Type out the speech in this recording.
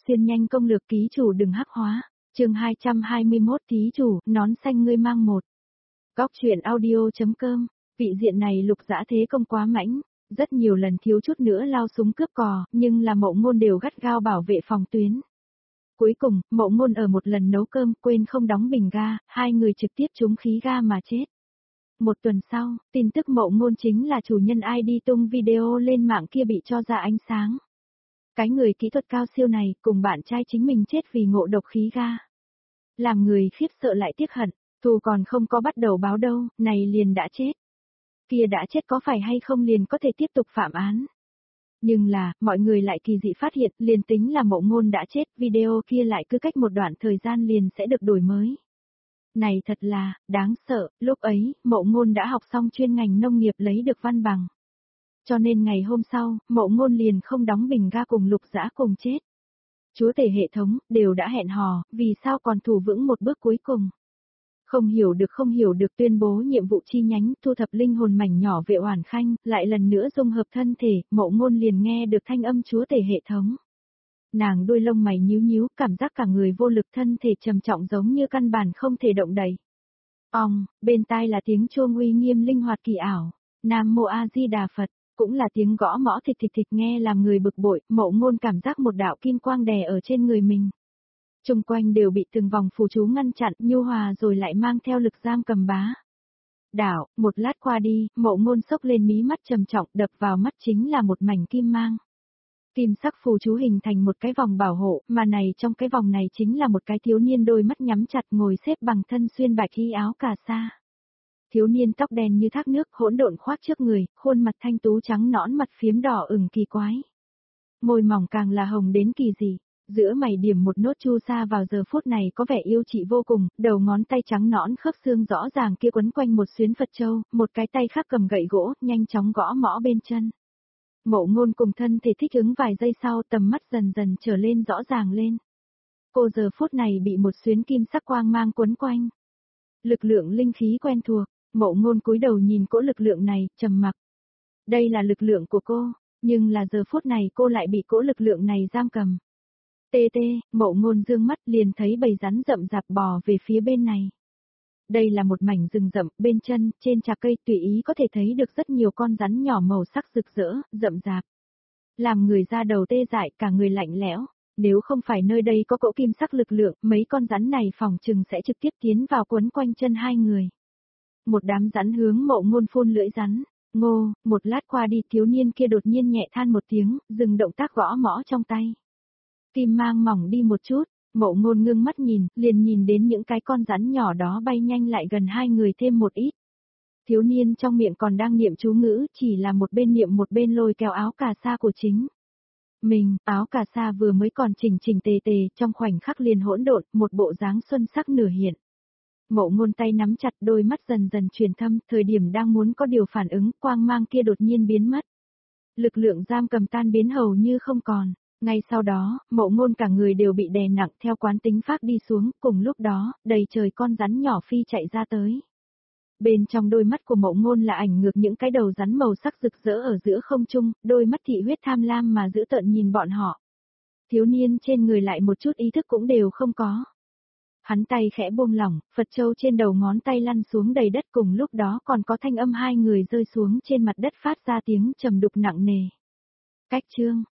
Xuyên nhanh công lược ký chủ đừng hắc hóa. Chương 221 thí chủ, nón xanh ngươi mang một. Góc truyện audio.com. Vị diện này Lục Dã thế công quá mãnh, rất nhiều lần thiếu chút nữa lao súng cướp cò, nhưng là Mộ Ngôn đều gắt gao bảo vệ phòng tuyến. Cuối cùng, Mộ Ngôn ở một lần nấu cơm quên không đóng bình ga, hai người trực tiếp trúng khí ga mà chết. Một tuần sau, tin tức Mộ Ngôn chính là chủ nhân ID tung video lên mạng kia bị cho ra ánh sáng. Cái người kỹ thuật cao siêu này cùng bạn trai chính mình chết vì ngộ độc khí ga. Làm người khiếp sợ lại tiếc hận, thù còn không có bắt đầu báo đâu, này liền đã chết. Kia đã chết có phải hay không liền có thể tiếp tục phạm án. Nhưng là, mọi người lại kỳ dị phát hiện, liền tính là Mộ Ngôn đã chết, video kia lại cứ cách một đoạn thời gian liền sẽ được đổi mới. Này thật là, đáng sợ, lúc ấy, Mộ Ngôn đã học xong chuyên ngành nông nghiệp lấy được văn bằng. Cho nên ngày hôm sau, Mộ Ngôn liền không đóng bình ga cùng Lục Dã cùng chết. Chúa tể hệ thống, đều đã hẹn hò, vì sao còn thủ vững một bước cuối cùng. Không hiểu được tuyên bố nhiệm vụ chi nhánh, thu thập linh hồn mảnh nhỏ Vệ Oản Khanh, lại lần nữa dung hợp thân thể, Mộ Ngôn liền nghe được thanh âm chúa tể hệ thống. Nàng đuôi lông mày nhíu nhíu, cảm giác cả người vô lực, thân thể trầm trọng giống như căn bản không thể động đậy. Bên tai là tiếng chuông uy nghiêm linh hoạt kỳ ảo, Nam Mô A Di Đà Phật. Cũng là tiếng gõ mõ thịch thịch thịch nghe làm người bực bội, Mộ Ngôn cảm giác một đạo kim quang đè ở trên người mình. Xung quanh đều bị từng vòng phù chú ngăn chặn, nhu hòa rồi lại mang theo lực giam cầm bá. Đảo, một lát qua đi, Mộ Ngôn sốc lên mí mắt trầm trọng, đập vào mắt chính là một mảnh kim mang. Kim sắc phù chú hình thành một cái vòng bảo hộ, mà này trong cái vòng này chính là một cái thiếu niên đôi mắt nhắm chặt ngồi xếp bằng thân xuyên bạch y áo cà sa. Thiếu niên tóc đen như thác nước hỗn độn khoác trước người, khuôn mặt thanh tú trắng nõn, mặt phiếm đỏ ửng kỳ quái. Môi mỏng càng là hồng đến kỳ dị, giữa mày điểm một nốt chu sa vào giờ phút này có vẻ yêu chị vô cùng, đầu ngón tay trắng nõn khớp xương rõ ràng kia quấn quanh một xuyến Phật châu, một cái tay khác cầm gậy gỗ, nhanh chóng gõ mõ bên chân. Mộ Ngôn cùng thân thể thích ứng vài giây sau, tầm mắt dần dần trở lên rõ ràng lên. Cô giờ phút này bị một xuyến kim sắc quang mang quấn quanh. Lực lượng linh khí quen thuộc. Mộ Ngôn cúi đầu nhìn cỗ lực lượng này, trầm mặc. Đây là lực lượng của cô, nhưng là giờ phút này cô lại bị cỗ lực lượng này giam cầm. Mộ Ngôn dương mắt liền thấy bầy rắn rậm rạp bò về phía bên này. Đây là một mảnh rừng rậm, bên chân, trên trạc cây tùy ý có thể thấy được rất nhiều con rắn nhỏ màu sắc rực rỡ, rậm rạp. Làm người da đầu tê dại, cả người lạnh lẽo. Nếu không phải nơi đây có cỗ kim sắc lực lượng, mấy con rắn này phòng chừng sẽ trực tiếp tiến vào quấn quanh chân hai người. Một đám rắn hướng Mộ Ngôn phun lưỡi rắn. Ngô, một lát qua đi, thiếu niên kia đột nhiên nhẹ than một tiếng, dừng động tác gõ mõ trong tay. Kim mang mỏng đi một chút, Mộ Ngôn ngưng mắt nhìn, liền nhìn đến những cái con rắn nhỏ đó bay nhanh lại gần hai người thêm một ít. Thiếu niên trong miệng còn đang niệm chú ngữ, chỉ là một bên niệm một bên lôi kéo áo cà sa của chính mình, áo cà sa vừa mới còn chỉnh chỉnh tề tề, trong khoảnh khắc liền hỗn độn, một bộ dáng xuân sắc nửa hiện. Mộ Ngôn tay nắm chặt, đôi mắt dần dần chuyển thâm, thời điểm đang muốn có điều phản ứng, quang mang kia đột nhiên biến mất. Lực lượng giam cầm tan biến hầu như không còn. Ngay sau đó, Mộ Ngôn cả người đều bị đè nặng theo quán tính phát đi xuống, cùng lúc đó, đầy trời con rắn nhỏ phi chạy ra tới. Bên trong đôi mắt của Mộ Ngôn là ảnh ngược những cái đầu rắn màu sắc rực rỡ ở giữa không trung, đôi mắt thị huyết tham lam mà dữ tợn nhìn bọn họ. Thiếu niên trên người lại một chút ý thức cũng đều không có. Hắn tay khẽ buông lỏng, Phật châu trên đầu ngón tay lăn xuống đầy đất, cùng lúc đó còn có thanh âm hai người rơi xuống trên mặt đất phát ra tiếng trầm đục nặng nề. Cách chương,